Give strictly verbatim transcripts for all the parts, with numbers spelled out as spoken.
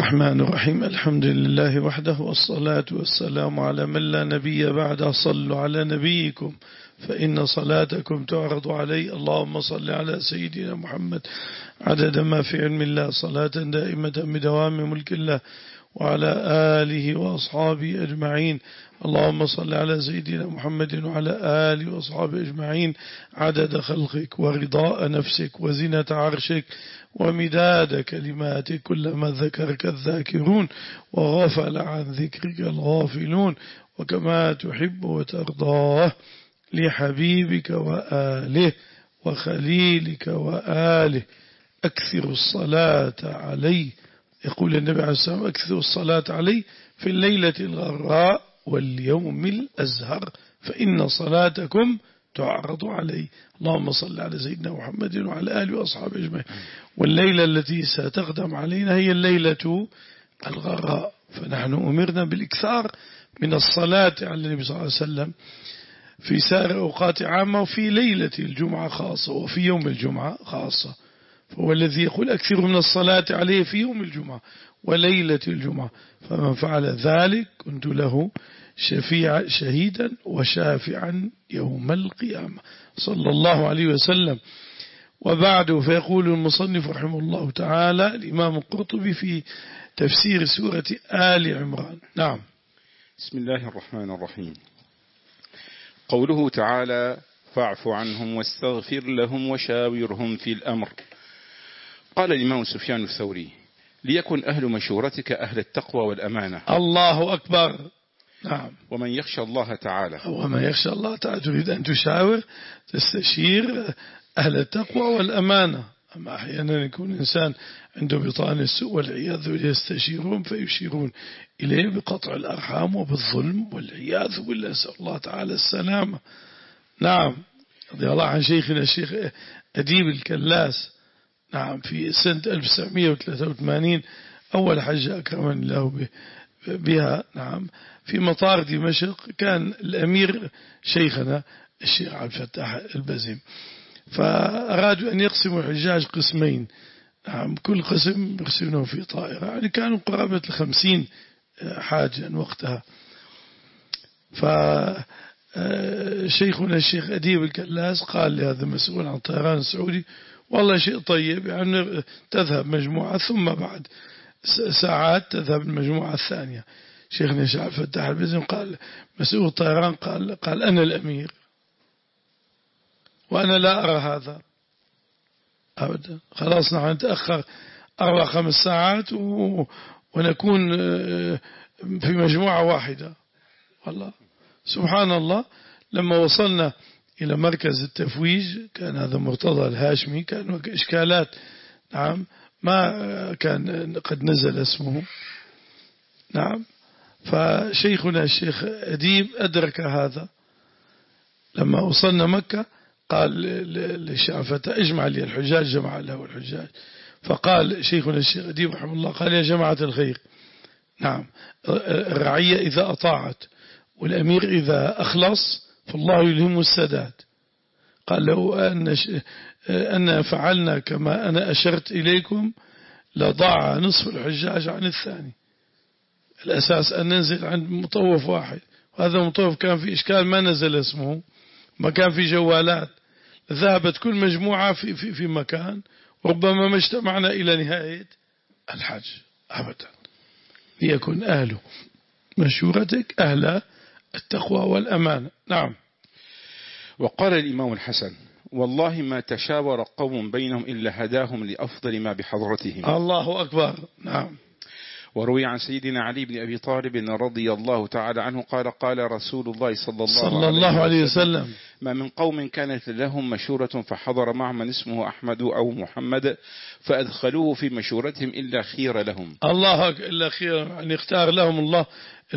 الرحمن الرحيم. الحمد لله وحده والصلاة والسلام على من لا نبي بعده. صلوا على نبيكم فإن صلاتكم تعرض علي. اللهم صل على سيدنا محمد عدد ما في علم الله، صلاة دائمة بدوام ملك الله، وعلى آله وأصحابه أجمعين. اللهم صل على سيدنا محمد وعلى آله وأصحابه أجمعين عدد خلقك ورضاء نفسك وزنة عرشك ومداد كلماتك، كلما ذكرك الذاكرون وغفل عن ذكرك الغافلون، وكما تحب وترضاه لحبيبك وآله وخليلك وآله. أكثر الصلاة عليه. يقول النبي عليه الصلاة والسلام: أكثر الصلاة عليه في الليلة الغراء واليوم الأزهر فإن صلاتكم تعرض عليه. اللهم صل على سيدنا محمد وعلى آله وأصحابه أجمعين. والليلة التي ستقدم علينا هي الليلة الغراء، فنحن أمرنا بالإكثار من الصلاة على النبي صلى الله عليه وسلم في سائر أوقات عامة، وفي ليلة الجمعة خاصة، وفي يوم الجمعة خاصة. فهو الذي يقول: أكثر من الصلاة عليه في يوم الجمعة وليلة الجمعة، فمن فعل ذلك كنت له شفيع شهيدا وشافعا يوم القيامة، صلى الله عليه وسلم. وبعد، فيقول المصنف رحمه الله تعالى الإمام القرطبي في تفسير سورة آل عمران. نعم. بسم الله الرحمن الرحيم. قوله تعالى: فاعف عنهم واستغفر لهم وشاورهم في الأمر. قال الإمام سفيان الثوري: ليكن أهل مشورتك أهل التقوى والأمانة. الله أكبر. نعم. ومن يخشى الله تعالى ومن يخشى الله تعالى تريد أن تشاور تستشير أهل التقوى والأمانة. أما أحيانا يكون إنسان عنده بطانة السوء والعياذ بالله يستشيرون فيشيرون إليه بقطع الأرحام وبالظلم والعياذ بالله، نسأل الله تعالى السلامة. نعم. رضي الله عن شيخنا الشيخ أديب الكلاس، نعم، في سنة ألف وتسعمائة وثلاثة وثمانين أول حجة أكرمني الله بها، نعم، في مطار دمشق، كان الأمير شيخنا الشيخ عبد الفتاح البزيم، فأرادوا أن يقسموا الحجاج قسمين، نعم، كل قسم يقسمونه في طائرة، يعني كانوا قرابة الخمسين حاجا وقتها. فشيخنا الشيخ أديب الكلاس قال لهذا المسؤول عن الطيران السعودي: والله شيء طيب، يعني تذهب مجموعة ثم بعد ساعات تذهب المجموعة الثانية. شيخنا الشيخ عبد الفتاح البزيم قال مسؤول الطيران قال قال أنا الأمير وأنا لا أرى هذا أبدا، خلاص نحن نتأخر أربع خمس ساعات ونكون في مجموعة واحدة. والله سبحان الله. لما وصلنا إلى مركز التفويج، كان هذا مرتضى الهاشمي، كان إشكالات، نعم، ما كان قد نزل اسمه، نعم. فشيخنا الشيخ أديب أدرك هذا. لما وصلنا مكة قال للشعفة: اجمع لي الحجاج، جمع له الحجاج. فقال شيخنا الشيخ أديب رحمه الله: قال: يا جماعة الخير، نعم، الرعية إذا أطاعت والأمير إذا أخلص فالله يلهم السداد. قال: لو أن, أن فعلنا كما أنا أشرت إليكم لضاع نصف الحجاج عن الثاني. الأساس أن ننزل عند مطوف واحد، وهذا المطوف كان في إشكال ما نزل اسمه، ما كان في جوالات، ذهبت كل مجموعة في, في, في مكان، وربما ما اجتمعنا إلى نهاية الحج أبدا. ليكن أهل مشورتك أهل التقوى والأمانة. نعم. وقال الإمام الحسن: والله ما تشاور قوم بينهم إلا هداهم لأفضل ما بحضرتهم. الله أكبر. نعم. وروي عن سيدنا علي بن أبي طالب رضي الله تعالى عنه قال: قال رسول الله صلى الله, صلى الله عليه وسلم: ما من قوم كانت لهم مشورة فحضر معهم من اسمه أحمد أو محمد فأدخلوه في مشورتهم إلا خير لهم. الله إلا خير، يعني اختار لهم الله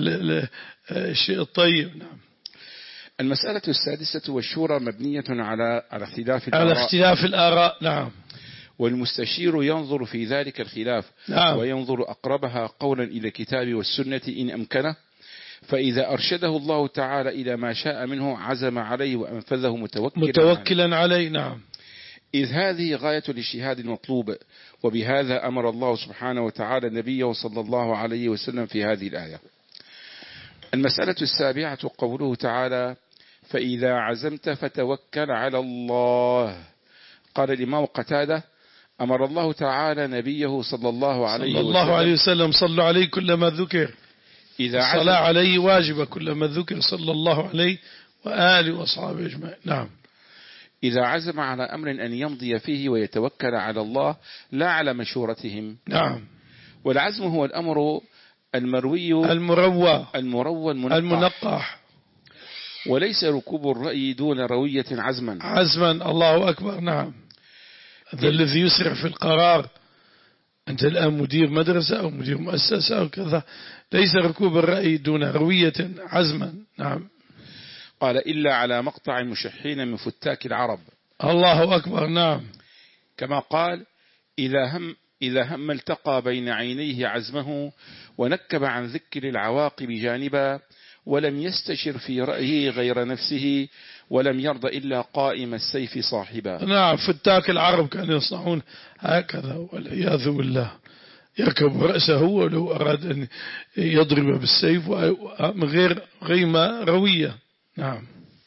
الشيء الطيب. نعم. المسألة السادسة: والشورى مبنية على على اختلاف الآراء. على اختلاف الآراء. نعم. والمستشير ينظر في ذلك الخلاف، نعم، وينظر أقربها قولا إلى الكتاب والسنة إن أمكنه، فإذا أرشده الله تعالى إلى ما شاء منه عزم عليه وأنفذه متوكلا, متوكلا عليه. نعم. إذ هذه غاية الاجتهاد المطلوب، وبهذا أمر الله سبحانه وتعالى نبيه صلى الله عليه وسلم في هذه الآية. المسألة السابعة قوله تعالى: فإذا عزمت فتوكل على الله. قال الإمام قتادة: أمر الله تعالى نبيه صلى الله عليه صلى الله وسلم عليه وسلم صلوا عليه كلما ذكر، إذا الصلاة عليه واجبة كلما ذكر صلى الله عليه وآله وأصحابه أجمعين. نعم. إذا عزم على أمر أن يمضي فيه ويتوكل على الله لا على مشورتهم. نعم. والعزم هو الأمر المروي المروى المروى المنقح, المنقح وليس ركوب الرأي دون روية عزما. عزما، الله أكبر. نعم. هذا الذي يسرع في القرار. أنت الآن مدير مدرسة أو مدير مؤسسة أو كذا، ليس ركوب الرأي دون روية عزما. نعم. قال: إلا على مقطع مشحين من فتاك العرب. الله أكبر. نعم. كما قال: إذا هم إذا هم التقى بين عينيه عزمه ونكب عن ذكر العواقب جانبا، ولم يستشر في رأيه غير نفسه، ولم يرضى إلا قائم السيف صاحبا. نعم. فتاك العرب كانوا يصنعون هكذا والعياذ بالله، يركب رأسه ولو أراد أن يضرب بالسيف من غير غيمة روية. نعم.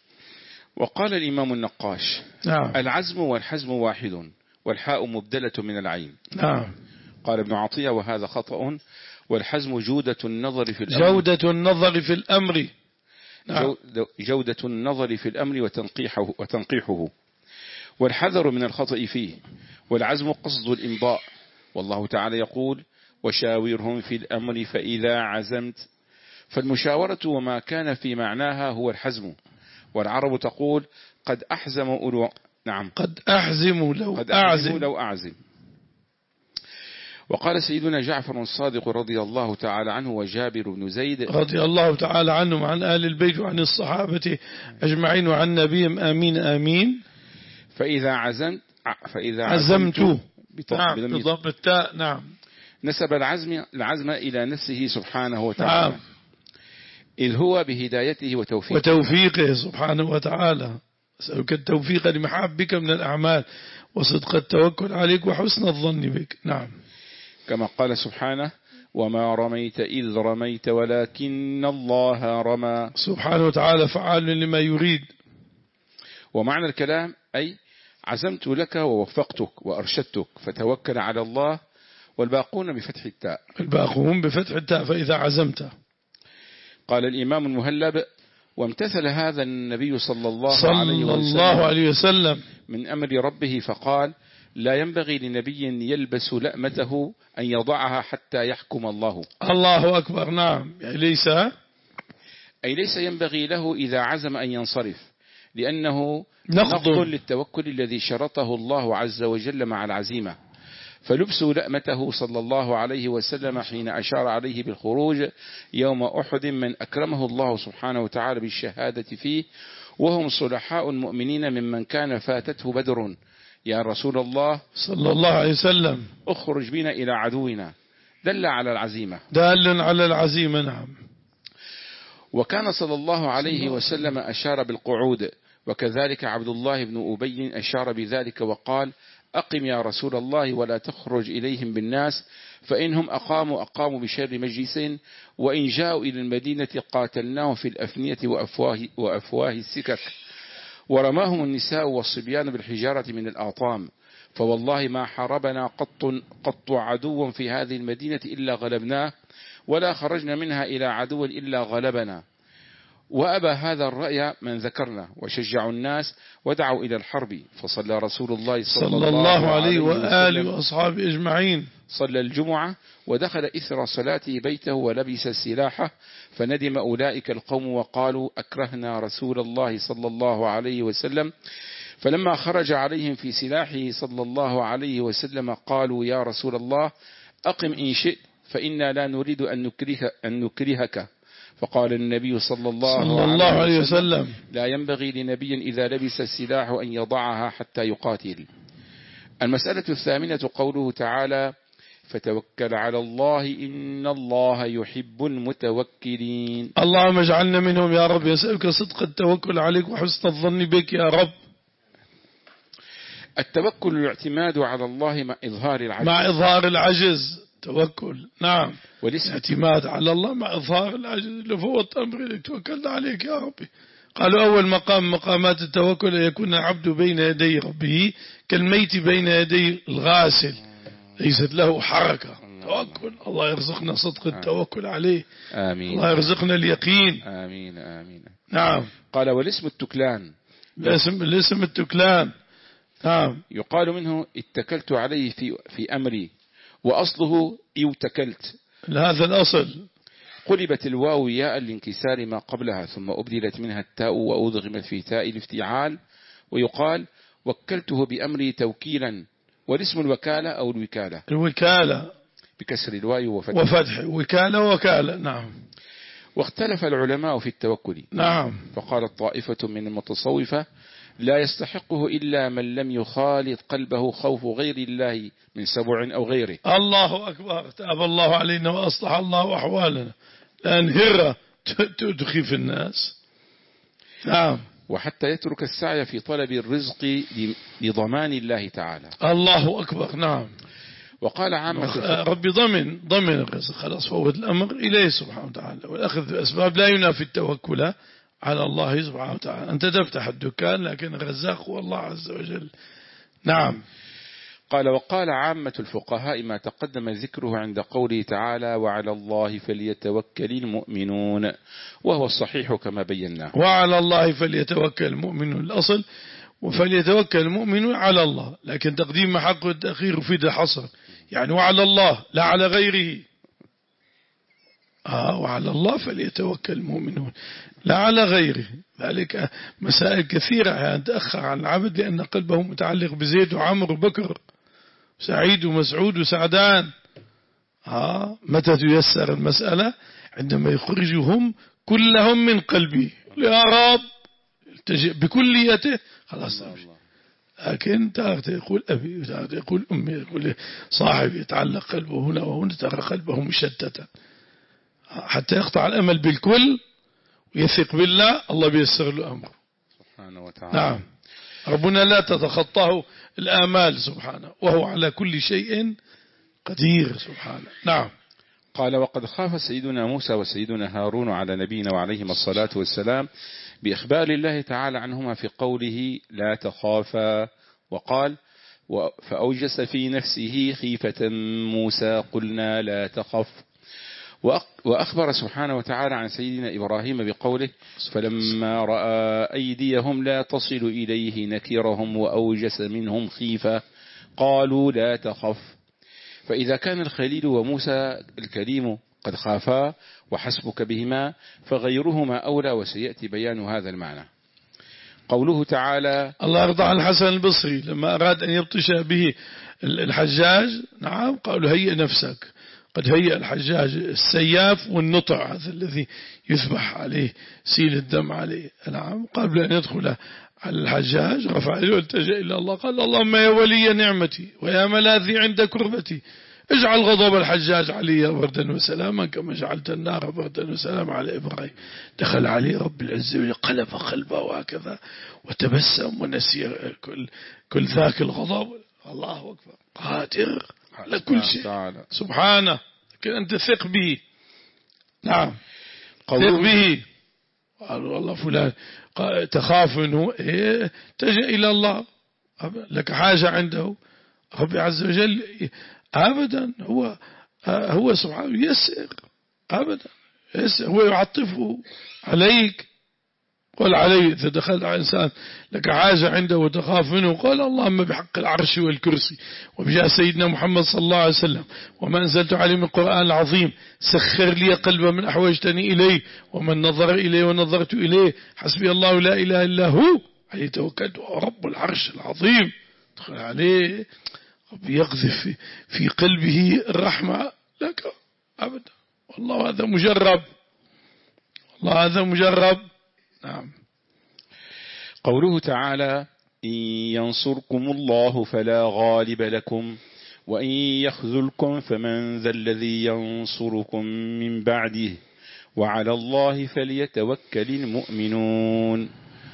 وقال الإمام النقاش: نعم. العزم والحزم واحد، والحاء مبدلة من العين. نعم. قال ابن عطية: وهذا خطأ، والحزم جودة النظر في الأمر جودة النظر في الأمر. نعم. جودة النظر في الأمر وتنقيحه, وتنقيحه والحذر من الخطأ فيه. والعزم قصد الإمضاء، والله تعالى يقول: وشاورهم في الأمر فإذا عزمت. فالمشاورة وما كان في معناها هو الحزم. والعرب تقول: قد أحزم أولو نعم قد أحزم لو قد أعزم. لو أعزم. وقال سيدنا جعفر الصادق رضي الله تعالى عنه وجابر بن زيد رضي الله تعالى عنهم عن آل البيت وعن الصحابة أجمعين وعن نبيهم آمين آمين. فإذا عزمت فإذا عزمت نعم بضم التاء. نعم. نسب العزم العزم إلى نفسه سبحانه وتعالى. نعم. إذ هو بهدايته وتوفيقه وتوفيقه سبحانه وتعالى. أسألك التوفيق لمحبك من الأعمال وصدق التوكل عليك وحسن الظن بك. نعم. كما قال سبحانه: وما رميت إذ رميت ولكن الله رمى. سبحانه وتعالى فعال لما يريد. ومعنى الكلام أي عزمت لك ووفقتك وأرشدتك فتوكل على الله. والباقون بفتح التاء. الباقون بفتح التاء فإذا عزمت. قال الإمام المهلب: وامتثل هذا النبي صلى الله, صلى عليه, وسلم الله عليه وسلم من أمر ربه فقال: لا ينبغي لنبي يلبس لأمته أن يضعها حتى يحكم الله. الله أكبر. نعم. يعني ليس أي ليس ينبغي له إذا عزم أن ينصرف، لأنه نقض نقض للتوكل الذي شرطه الله عز وجل مع العزيمة. فلبس لأمته صلى الله عليه وسلم حين أشار عليه بالخروج يوم أحد من أكرمه الله سبحانه وتعالى بالشهادة فيه، وهم صلحاء المؤمنين ممن كان فاتته بدر: يا رسول الله صلى الله عليه وسلم اخرج بنا إلى عدونا، دل على العزيمة دال على العزيمة. نعم. وكان صلى الله عليه وسلم أشار بالقعود، وكذلك عبد الله بن أبي أشار بذلك وقال: أقم يا رسول الله ولا تخرج إليهم بالناس، فإنهم أقاموا أقاموا بشر مجلس، وإن جاءوا إلى المدينة قاتلناهم في الأفنية وأفواه, وأفواه السكك، ورماهم النساء والصبيان بالحجارة من الآطام، فوالله ما حاربنا قط, قط عدو في هذه المدينة إلا غلبناه، ولا خرجنا منها إلى عدو إلا غلبنا. وأبى هذا الرأي من ذكرنا، وشجعوا الناس ودعوا إلى الحرب، فصلى رسول الله صلى, صلى الله عليه وآله وأصحابه أجمعين. صلى الجمعة ودخل إثر صلاته بيته ولبس سلاحه، فندم أولئك القوم وقالوا: أكرهنا رسول الله صلى الله عليه وسلم. فلما خرج عليهم في سلاحه صلى الله عليه وسلم قالوا: يا رسول الله أقم إن شئت، فإنا لا نريد أن نكره أن نكرهك. فقال النبي صلى الله, صلى الله عليه وسلم: لا ينبغي لنبي إذا لبس السلاح أن يضعها حتى يقاتل. المسألة الثامنة قوله تعالى: فتوكل على الله إن الله يحب المتوكلين. اللهم اجعلنا منهم يا رب. يسألك صدق التوكل عليك وحسن الظن بك يا رب. التوكل الاعتماد على الله مع إظهار العجز مع إظهار العجز توكل. نعم، والاسم اعتماد على الله مع إظهار العجز. لفوت أمري توكلنا عليك يا ربي. قالوا أول مقام مقامات التوكل أن يكون العبد بين يدي ربه كالميت بين يدي الغاسل ليست له حركة. توكل. الله يرزقنا صدق التوكل عليه. آمين. الله يرزقنا اليقين. آمين آمين. نعم. قال والاسم التكلان. الاسم الاسم التكلان. نعم. يقال منه اتكلت عليه في في أمري، وأصله يوتكلت. هذا الأصل. قلبت الواو ياء لانكسار ما قبلها، ثم أبدلت منها التاء وأضغمت في تاء الافتعال، ويقال وكلته بأمري توكيلا. والاسم الوكالة أو الوكالة. الوكالة بكسر الواو وفتح. وفتح وكالة وكالة. نعم. واختلف العلماء في التوكل. نعم. فقالت طائفة من المتصوفة لا يستحقه إلا من لم يخالط قلبه خوف غير الله من سبع أو غيره. الله أكبر. تاب الله علينا وأصلح الله أحوالنا، لأن هرة تخيف الناس. نعم. وحتى يترك السعي في طلب الرزق لضمان الله تعالى. الله أكبر. نعم. وقال عامة ربي ضمن ضمن الرزق، خلاص فوت الأمر إليه سبحانه وتعالى. والأخذ بالأسباب لا ينافي التوكل على الله سبحانه وتعالى. أنت تفتح الدكان لكن الرزاق هو الله عز وجل. نعم. قال وقال عامة الفقهاء ما تقدم ذكره عند قوله تعالى وعلى الله فليتوكل المؤمنون، وهو الصحيح كما بيناه. وعلى الله فليتوكل المؤمنون الأصل، وفليتوكل المؤمنون على الله، لكن تقديم حق التأخير يفيد الحصر، يعني وعلى الله لا على غيره. آه وعلى الله فليتوكل المؤمنون لا على غيره. ذلك مسائل كثيرة يعني تأخر عن العبد لأن قلبه متعلق بزيد وعمر وبكر سعيد ومسعود وسعدان. آه متى تيسر المسألة؟ عندما يخرجهم كلهم من قلبه يا رب بكليته، خلاص. لكن تارة يقول أبي وتارة يقول أمي، يقول صاحبي، يتعلق قلبه هنا وهنا، ترى قلبه مشتتا حتى يقطع الأمل بالكل ويثق بالله، الله بيسر له أمره سبحانه وتعالى. نعم. ربنا لا تتخطاه الآمال سبحانه، وهو على كل شيء قدير سبحانه. نعم. قال وقد خاف سيدنا موسى وسيدنا هارون على نبينا وعليهما الصلاة والسلام بإخبار الله تعالى عنهما في قوله لا تخافا، وقال فأوجس في نفسه خيفة موسى قلنا لا تخف. وأخبر سبحانه وتعالى عن سيدنا إبراهيم بقوله فلما رأى أيديهم لا تصل إليه نكرهم وأوجس منهم خيفة قالوا لا تخف. فإذا كان الخليل وموسى الكريم قد خافا وحسبك بهما فغيرهما أولى، وسيأتي بيان هذا المعنى. قوله تعالى الله يرضى عن الحسن البصري لما أراد أن يبطش به الحجاج، نعم، قالوا هيئ نفسك، قد هيئ الحجاج السياف والنطع هذا الذي يذبح عليه سيل الدم عليه. نعم. قبل أن يدخل على الحجاج رفع يده والتجأ إلى الله، قال اللهم يا ولي نعمتي ويا ملاذي عند كربتي اجعل غضب الحجاج علي بردا وسلاما كما جعلت النار بردا وسلاما على إبراهيم. دخل عليه رب العزة وقلب قلبه وهكذا وتبسم ونسي كل, كل ذاك الغضب. الله أكبر، قادر على كل شيء سبحانه، لكن أنت ثق به. نعم. ثق به. قالوا والله فلان تخاف منه، إيه تجأ إلى الله، لك حاجة عنده ربي عز وجل أبدا، هو هو سبحانه يسر أبدا، يسر، هو يعطفه عليك. قل عليه إذا دخلت على إنسان لك حاجة عنده وتخاف منه، قال اللهم بحق العرش والكرسي وبجاه سيدنا محمد صلى الله عليه وسلم وما أنزلت عليه من القرآن العظيم سخر لي قلبا من أحوجتني إليه ومن نظر إليه ونظرت إليه حسبي الله لا إله إلا هو عليه توكلت رب العرش العظيم. دخل عليه ربي يقذف في قلبه الرحمة لك أبدا. والله هذا مجرب، والله هذا مجرب. نعم. قوله تعالى إن ينصركم الله فلا غالب لكم وإن يخذلكم فمن ذا الذي ينصركم من بعده وعلى الله فليتوكل المؤمنون.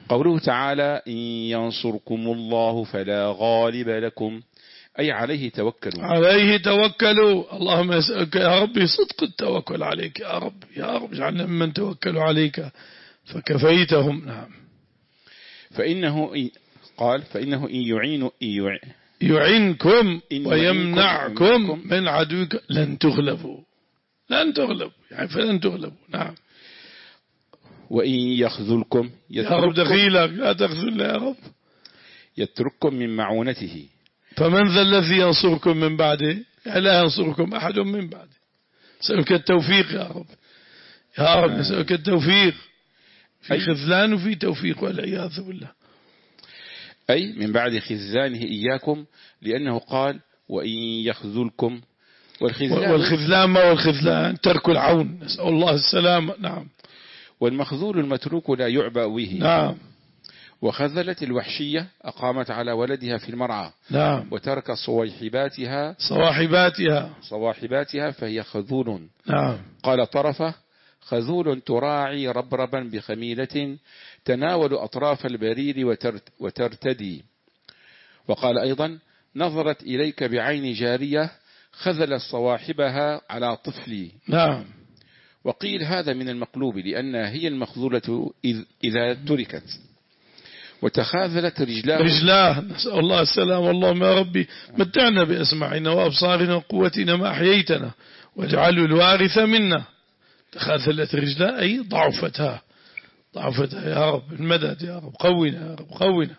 قوله تعالى إن ينصركم الله فلا غالب لكم، أي عليه توكلوا. عليه توكلوا. اللهم أسألك يا ربي صدق التوكل عليك يا رب، يا رب اجعلنا ممن توكلوا عليك فكفيتهم. نعم. فإنه إن قال فإنه إن يعين إن يعين يعينكم إن ويمنعكم من عدوك لن تغلبوا، لن تغلبوا يعني فلن تغلبوا. نعم. وإن يخذلكم يا رب دخيلك لا تخذلنا يا رب، يترككم من معونته. فمن ذا الذي ينصركم من بعده؟ لا ينصركم أحد من بعده. نسألك التوفيق يا رب، يا رب نسألك التوفيق، في خذلان وفي توفيق والعياذ بالله. أي من بعد خذلانه إياكم، لأنه قال وإن يخذلكم، والخذلان والخذلان ما هو الخذلان؟ ترك العون، نسأل الله السلامة. نعم. والمخذول المتروك لا يعبأ به. نعم. وخذلت الوحشية أقامت على ولدها في المرعى. نعم. وترك صواحباتها صواحباتها صواحباتها فهي خذول. نعم. قال طرفة خذول تراعي ربربا بخميلة تناول أطراف البرير وترتدي. وقال أيضا نظرت إليك بعين جارية خذل صواحبها على طفلي. نعم. وقيل هذا من المقلوب لأنها هي المخذولة إذا تركت. وتخاذلت رجلاه رجلاه نسأل الله السلام. اللهم يا ربي متعنا بأسماعنا وأبصارنا وقوتنا ما أحييتنا واجعله الوارث منا. تخاذلت رجلاه أي ضعفتها، ضعفتها يا رب، المدد يا رب، قونا يا رب، قونا.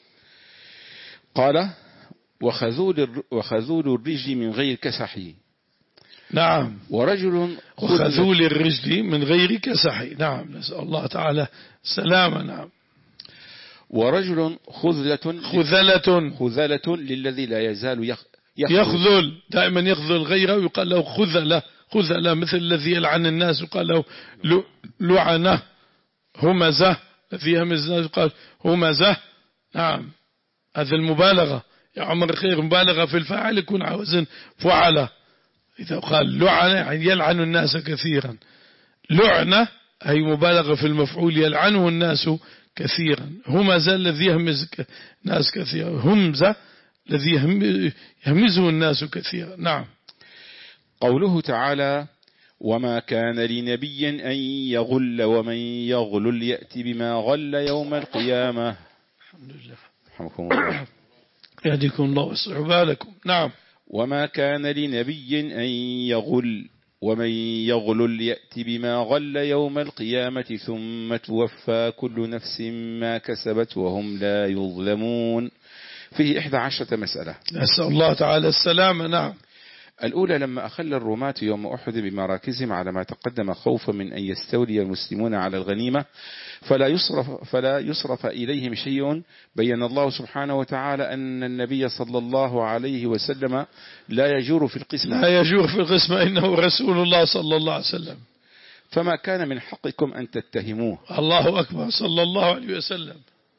قال وخذول وخذول الرجل من غير كسح. نعم. ورجل وخذول الرجل من غير كسح. نعم. نسأل الله تعالى السلامة. نعم. ورجل خذلة خذلة خذلة للذي لا يزال يخ يخذل, يخذل دائما يخذل غيره، ويقال له خذلة خذلة، مثل الذي يلعن الناس يقال له لعنة. همزة الذي يهمز الناس يقال همزة. نعم. هذا المبالغة يا عمر الخير، مبالغة في الفاعل يكون على وزن فعلة. إذا قال لعنة يعني يلعن الناس كثيرا، لعنة أي مبالغة في المفعول يلعنه الناس كثيرا. همزة الذي يهمز الناس كثيرا، همزة الذي يهمزه الناس كثيرا. نعم. قوله تعالى وما كان لنبي أن يغل ومن يغلل يأتي بما غل يوم القيامة. الحمد لله. رحمكم الله. يهديكم الله ويصلح بالكم. نعم. وما كان لنبي أن يغل ومن يغلل يأتي بما غل يوم القيامة ثم توفى كل نفس ما كسبت وهم لا يظلمون. فيه إحدى عشرة مسألة. نسأل الله تعالى السلامة. نعم. الأولى لما أخل الرماة يوم أحد بمراكزهم على ما تقدم خوفا من أن يستولي المسلمون على الغنيمة فلا يصرف, فلا يصرف إليهم شيء، بين الله سبحانه وتعالى أن النبي صلى الله عليه وسلم لا يجور في القسمة لا يجور في القسمة إنه رسول الله صلى الله عليه وسلم، فما كان من حقكم أن تتهموه. الله أكبر صلى الله عليه وسلم.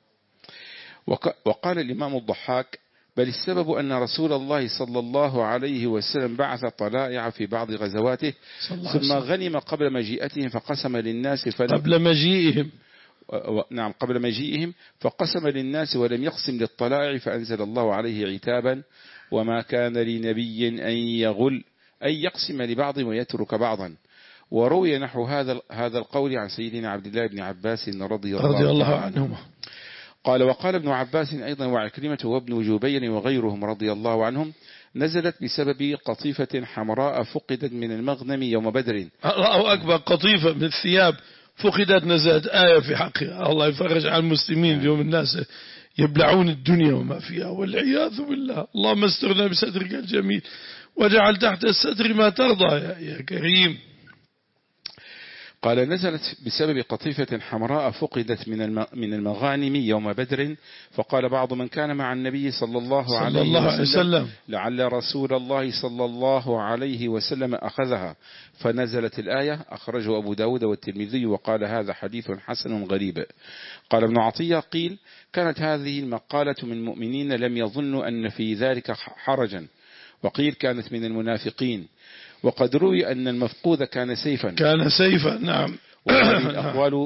وقال الإمام الضحاك بل السبب أن رسول الله صلى الله عليه وسلم بعث طلائع في بعض غزواته ثم غنم قبل مجيئتهم فقسم للناس فلم قبل مجيئهم و... نعم قبل مجيئهم فقسم للناس ولم يقسم للطلائع فأنزل الله عليه عتابا وما كان لنبي أن يغل أي يقسم لبعض ويترك بعضا. وروي نحو هذا هذا القول عن سيدنا عبد الله بن عباس رضي الله, رضي الله عنهما. قال وقال ابن عباس أيضا وعكرمة وابن جبير وغيرهم رضي الله عنهم نزلت بسبب قطيفة حمراء فقدت من المغنم يوم بدر. الله أكبر. قطيفة من الثياب فقدت، نزلت آية في حقها. الله يفرج عن المسلمين اليوم، الناس يبلعون الدنيا وما فيها والعياذ بالله. اللهم استرنا بسترك الجميل وجعل تحت الستر ما ترضى يا, يا كريم. قال نزلت بسبب قطيفة حمراء فقدت من من المغانم يوم بدر، فقال بعض من كان مع النبي صلى الله, صلى عليه, الله عليه وسلم لعل رسول الله صلى الله عليه وسلم أخذها، فنزلت الآية. أخرجه أبو داود والترمذي وقال هذا حديث حسن غريب. قال ابن عطية قيل كانت هذه المقالة من مؤمنين لم يظنوا أن في ذلك حرجا، وقيل كانت من المنافقين، وقد روي أن المفقود كان سيفا كان سيفا. نعم. وهذه الأقوال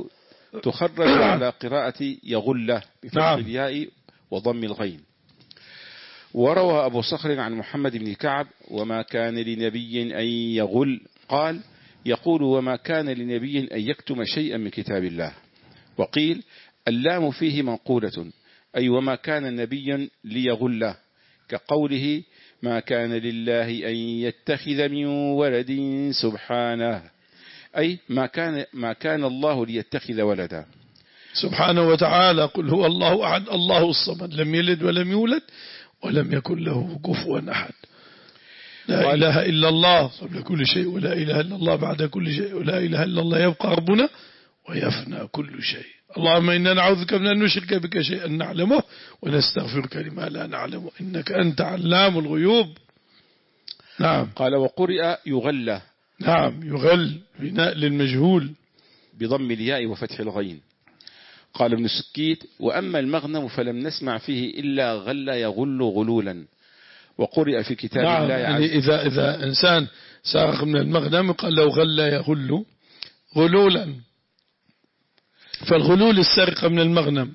تخرج على قراءة يغل بفتح نعم. الياء وضم الغين. وروى أبو صخر عن محمد بن كعب وما كان لنبي أن يغل قال يقول وما كان لنبي أن يكتم شيئا من كتاب الله. وقيل اللام فيه منقولة أي وما كان نبيا ليغل كقوله ما كان لله أن يتخذ من ولد سبحانه أي ما كان, ما كان الله ليتخذ ولدا سبحانه وتعالى. قل هو الله أحد الله الصمد لم يلد ولم يولد ولم يكن له كفوا أحد. لا إله إلا الله قبل كل شيء ولا إله إلا الله بعد كل شيء ولا إله إلا الله يبقى ربنا ويفنى كل شيء. اللهم إنا نعوذ بك من أن نشرك بك شيئا نعلمه ونستغفرك لما لا نعلمه إنك أنت علام الغيوب. نعم. قال وقرئ يغل. نعم يغل بناء للمجهول بضم الياء وفتح الغين. قال ابن سكيت وأما المغنم فلم نسمع فيه إلا غل يغل غلولا. وقرئ في كتاب نعم الله يعني إذا, إذا إنسان سارق من المغنم قال له غل يغل غلولا. فالغلول السرقة من المغنم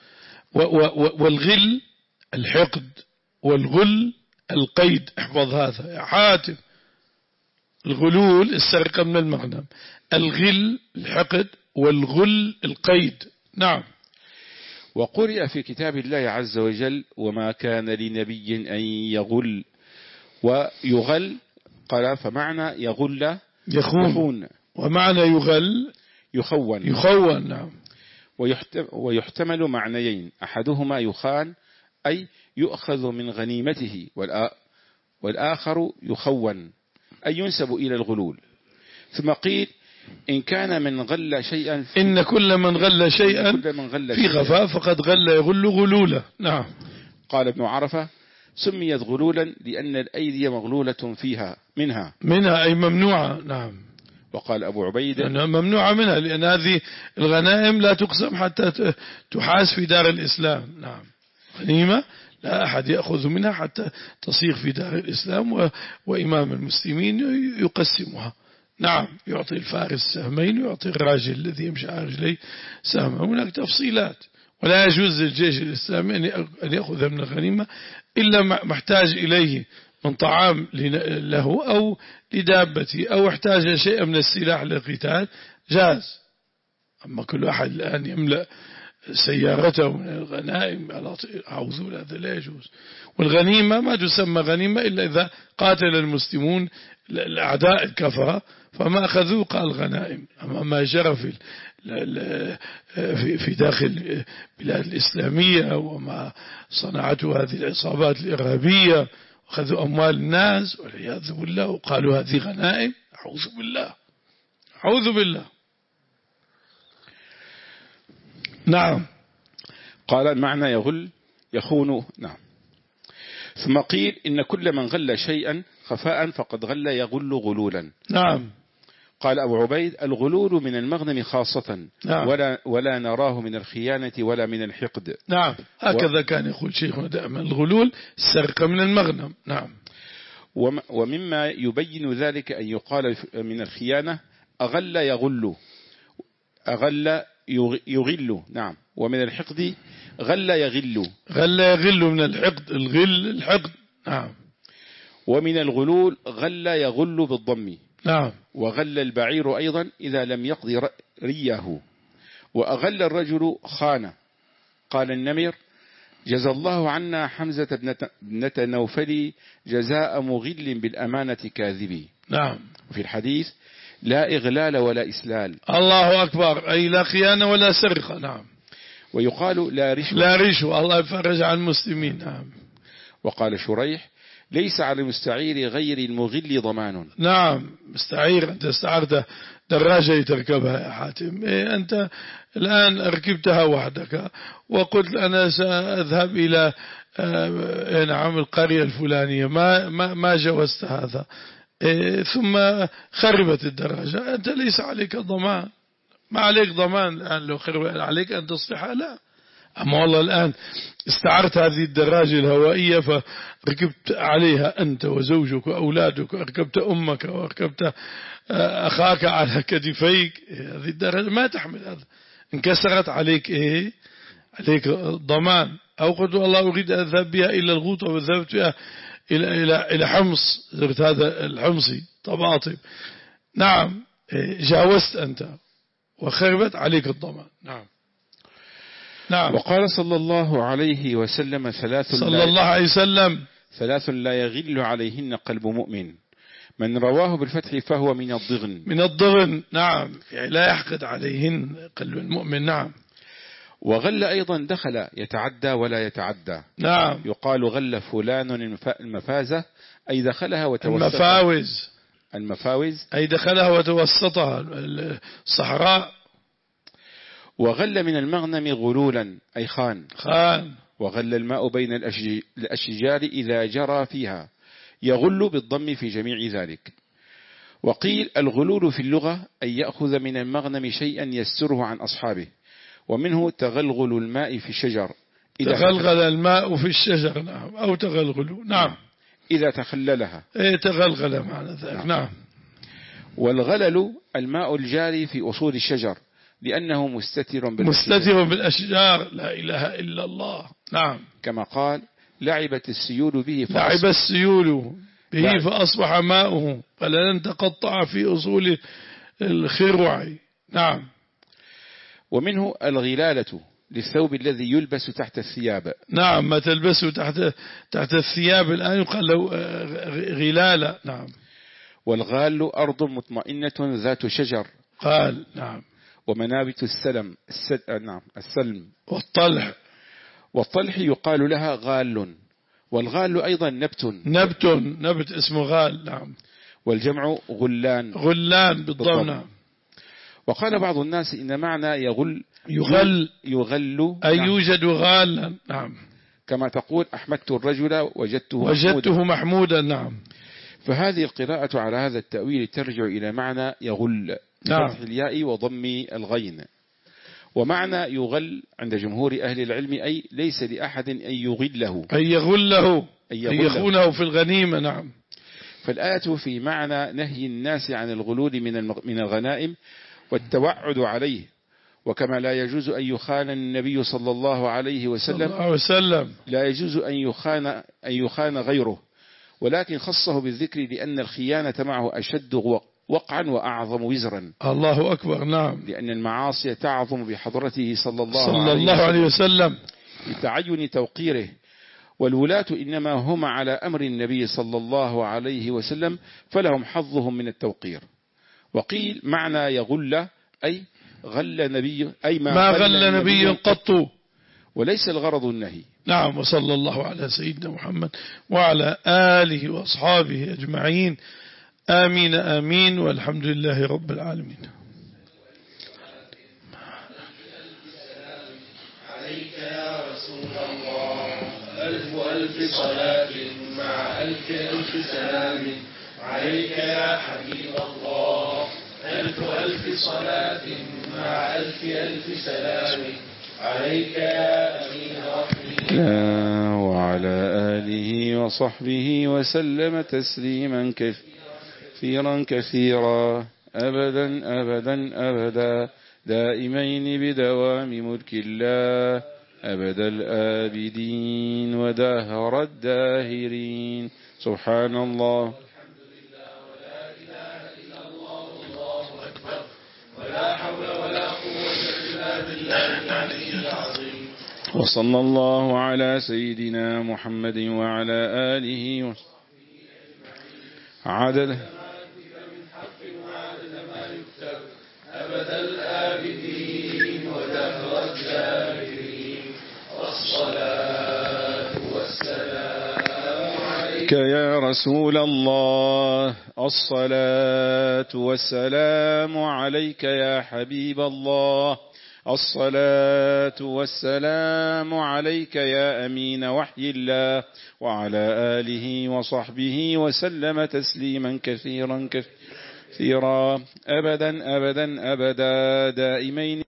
والغل الحقد والغل القيد. احفظ هذا يا حاتم. الغلول السرقة من المغنم الغل الحقد والغل القيد. نعم. وقرئ في كتاب الله عز وجل وما كان لنبي أن يغل ويغل قال فمعنى يغل يخون, يخون ومعنى يغل يخون يخون. نعم. ويحتمل معنيين أحدهما يخان أي يؤخذ من غنيمته والآخر يخون أي ينسب إلى الغلول. ثم قيل إن كان من غل شيئا إن كل من غل شيئا من غل في غفاء فقد غل يغل غلولة. نعم. قال ابن عرفة سميت غلولا لأن الأيدي مغلولة فيها منها منها أي ممنوعة. نعم. وقال أبو عبيدة ممنوعة منها لأن هذه الغنائم لا تقسم حتى تحاس في دار الإسلام. نعم. غنيمة لا أحد يأخذ منها حتى تصيغ في دار الإسلام وإمام المسلمين يقسمها. نعم. يعطي الفارس سهمين ويعطي الراجل الذي يمشي على رجليه سهما. هناك تفصيلات. ولا يجوز للجيش الإسلامي أن يأخذ من الغنيمة إلا محتاج إليه من طعام له أو لدابته أو احتاج شيء من السلاح للقتال جاز. أما كل أحد الآن يملأ سيارته من الغنائم أعوذ بالله هذا لا يجوز. والغنيمة ما تسمى غنيمة إلا إذا قاتل المسلمون الأعداء الكفرة فما أخذوه قال غنائم. أما ما جرى في في داخل بلاد الإسلامية وما صنعته هذه العصابات الإرهابية أخذوا أموال الناس والعياذ بالله وقالوا هذه غنائم أعوذ بالله أعوذ بالله. نعم. قال المعنى يغل يخون. نعم. ثم قيل إن كل من غل شيئا خفاء فقد غل يغل غلولا. نعم. قال أبو عبيد الغلول من المغنم خاصة. نعم. ولا, ولا نراه من الخيانة ولا من الحقد. نعم. هكذا و... كان يقول شيخنا دائما الغلول السرقة من المغنم. نعم. ومما يبين ذلك أن يقال من الخيانة أغل يغل أغل يغل. نعم. ومن الحقد غل يغل غل يغل من الحقد الغل الحقد. نعم. ومن الغلول غل يغل بالضم. نعم. وغل البعير أيضا إذا لم يقضي ريه. وأغل الرجل خان. قال النمر جزى الله عنا حمزة ابنة نوفل جزاء مغل بالأمانة كاذبي. نعم. وفي الحديث لا إغلال ولا إسلال. الله أكبر أي لا خيانة ولا سرقة. نعم. ويقال لا رشوة لا رشوة الله يفرج عن المسلمين. نعم. وقال شريح ليس على المستعير غير المغل ضمان. نعم. مستعير أنت استعرت دراجة تركبها يا حاتم إيه أنت الآن ركبتها وحدك وقلت أنا سأذهب إلى آه نعم القرية الفلانية ما ما ما جوزت هذا إيه ثم خربت الدراجة أنت ليس عليك ضمان. ما عليك ضمان الآن لو خربت عليك أن تصلحها لا. أما والله الآن استعرت هذه الدراجة الهوائية فركبت عليها أنت وزوجك وأولادك وركبت أمك وركبت أخاك على كتفيك هذه الدراجة ما تحمل هذا انكسرت عليك إيه؟ عليك ضمان. أو قلت والله أريد أن أذهب بها إلى الغوطة وذهبت بها إلى إلى إلى حمص، زرت هذا الحمصي طباطب، نعم جاوزت أنت وخربت عليك الضمان. نعم نعم. وقال صلى الله عليه وسلم ثلاث صلى الله عليه وسلم ثلاث لا يغل عليهن قلب مؤمن، من رواه بالفتح فهو من الضغن. من الضغن، نعم، يعني لا يحقد عليهن قلب المؤمن. نعم. وغل أيضا دخل يتعدى ولا يتعدى. نعم. يقال غل فلان المفازة أي دخلها وتوسطها. المفاوز. المفاوز أي دخلها وتوسطها الصحراء. وغل من المغنم غلولا أي خان. خان. وغل الماء بين الأشجار إذا جرى فيها، يغل بالضم في جميع ذلك. وقيل الغلول في اللغة أن يأخذ من المغنم شيئا يستره عن أصحابه، ومنه تغلغل الماء في الشجر. تغلغل الماء في الشجر، نعم، أو تغلغل، نعم، إذا تخللها. إيه تغلغل معنى ذلك. نعم. نعم. والغلل الماء الجاري في أصول الشجر لأنه مستتر بالأشجار. مستتر بالأشجار، لا إله إلا الله. نعم. كما قال لعبت السيول به فأصبح لعب السيول به فأصبح ماؤه فلن تقطع في أصول الخروع. نعم. ومنه الغلالة للثوب الذي يلبس تحت الثياب. نعم، ما تلبسه تحت تحت الثياب الآن يقال له غلالة. نعم. والغال أرض مطمئنة ذات شجر. قال. نعم. ومنابت السلم السد... نعم السلم. والطلح. والطلح يقال لها غال. والغال أيضا نبت. نبت نبت اسمه غال. نعم. والجمع غلان. غلان بالضم. نعم. وقال بعض الناس إن معنى يغل يغل يغل أي نعم. يوجد غالا. نعم. كما تقول أحمدت الرجل وجدته وجدته محمودا. محمودا. نعم. فهذه القراءة على هذا التأويل ترجع إلى معنى يغل بفتح الياء وضم الغين. ومعنى يغل عند جمهور أهل العلم أي ليس لأحد أن يغله، أي يغله، أن يخونه في الغنيمة. نعم. فالآية في معنى نهي الناس عن الغلول من الغنائم والتوعد عليه. وكما لا يجوز أن يخان النبي صلى الله عليه وسلم, وسلم لا يجوز أن يخان, أن يخان غيره، ولكن خصه بالذكر لأن الخيانة معه أشد وقعا وأعظم وزرا. الله أكبر. نعم. لأن المعاصي تعظم بحضرته صلى الله, صلى الله عليه وسلم لتعين توقيره. والولاة إنما هم على أمر النبي صلى الله عليه وسلم فلهم حظهم من التوقير. وقيل معنى يغل أي غل نبي أي ما, ما غل نبي قط، وليس الغرض النهي. نعم. وصلى الله على سيدنا محمد وعلى آله وأصحابه أجمعين. آمين آمين، والحمد لله رب العالمين. عليك يا رسول الله ألف ألف صلاة مع ألف ألف سلام. عليك يا حبيب الله ألف ألف صلاة مع ألف ألف سلام. عليك يا أمين رحمه وعلى آله وصحبه وسلم تسليما كثيرا كثيرا أبدا أبدا أبدا دائمين بدوام ملك الله أبد الآبدين ودهر الداهرين. سبحان الله. وصلى الله على سيدنا محمد وعلى آله وصحبه عدد أبد الآبدين ودهر الداهرين. والصلاة والسلام عليك يا رسول الله. الصلاة والسلام عليك يا حبيب الله. الصلاة والسلام عليك يا أمين وحي الله وعلى آله وصحبه وسلم تسليما كثيرا كثيرا أبدا أبدا أبدا دائمين.